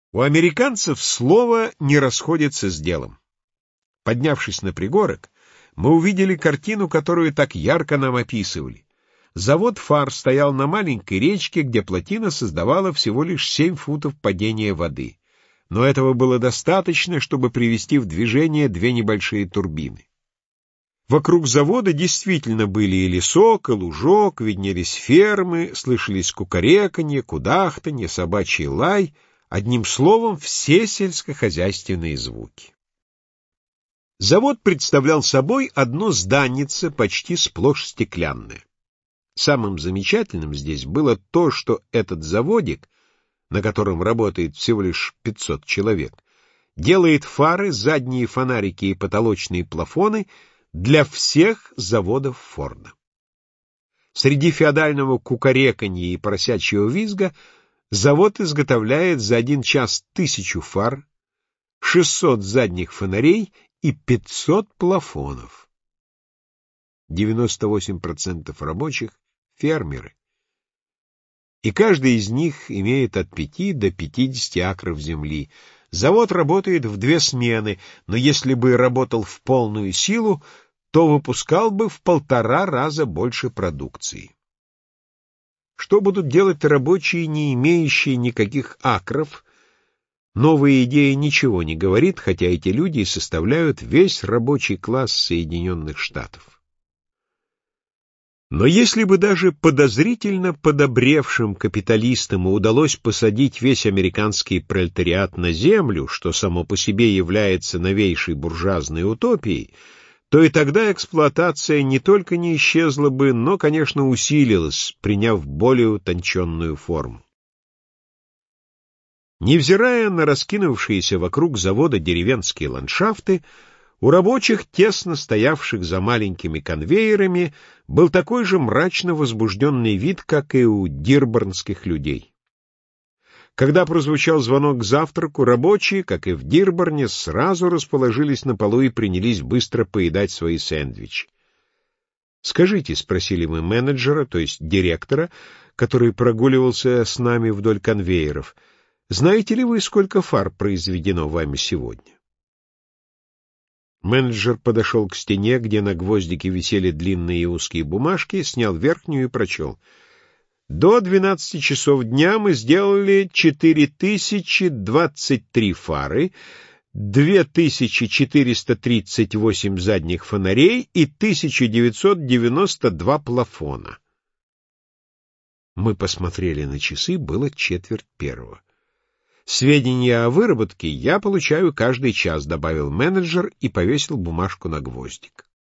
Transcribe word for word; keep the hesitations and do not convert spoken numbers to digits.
У американцев слово не расходится с делом. Поднявшись на пригорок, мы увидели картину, которую так ярко нам описывали. Завод фар стоял на маленькой речке, где плотина создавала всего лишь семь футов падения воды. Но этого было достаточно, чтобы привести в движение две небольшие турбины. Вокруг завода действительно были и лесок, и лужок, виднелись фермы, слышались кукареканье, кудахтанье, собачий лай, одним словом, все сельскохозяйственные звуки. Завод представлял собой одно зданице, почти сплошь стеклянное. Самым замечательным здесь было то, что этот заводик, на котором работает всего лишь пятьсот человек, делает фары, задние фонарики и потолочные плафоны для всех заводов Форда. Среди феодального кукареканья и поросячьего визга завод изготовляет за один час тысячу фар, шестьсот задних фонарей и пятьсот плафонов. девяносто восемь процентов рабочих — фермеры, и каждый из них имеет от пяти до пятидесяти акров земли. Завод работает в две смены, но если бы работал в полную силу, то выпускал бы в полтора раза больше продукции. Что будут делать рабочие, не имеющие никаких акров? Новая идея ничего не говорит, хотя эти люди составляют весь рабочий класс Соединенных Штатов. Но если бы даже подозрительно подобревшим капиталистам удалось посадить весь американский пролетариат на землю, что само по себе является новейшей буржуазной утопией, то и тогда эксплуатация не только не исчезла бы, но, конечно, усилилась, приняв более утонченную форму. Невзирая на раскинувшиеся вокруг завода деревенские ландшафты, у рабочих, тесно стоявших за маленькими конвейерами, был такой же мрачно возбужденный вид, как и у дирборнских людей. Когда прозвучал звонок к завтраку, рабочие, как и в Дирборне, сразу расположились на полу и принялись быстро поедать свои сэндвичи. «Скажите», — спросили мы менеджера, то есть директора, который прогуливался с нами вдоль конвейеров, «знаете ли вы, сколько фар произведено вами сегодня?» Менеджер подошел к стене, где на гвоздике висели длинные и узкие бумажки, снял верхнюю и прочел. До двенадцати часов дня мы сделали четыре тысячи двадцать три фары, две тысячи четыреста тридцать восемь задних фонарей и тысяча девятьсот девяносто два плафона. Мы посмотрели на часы, было четверть первого. «Сведения о выработке я получаю каждый час», — добавил менеджер и повесил бумажку на гвоздик.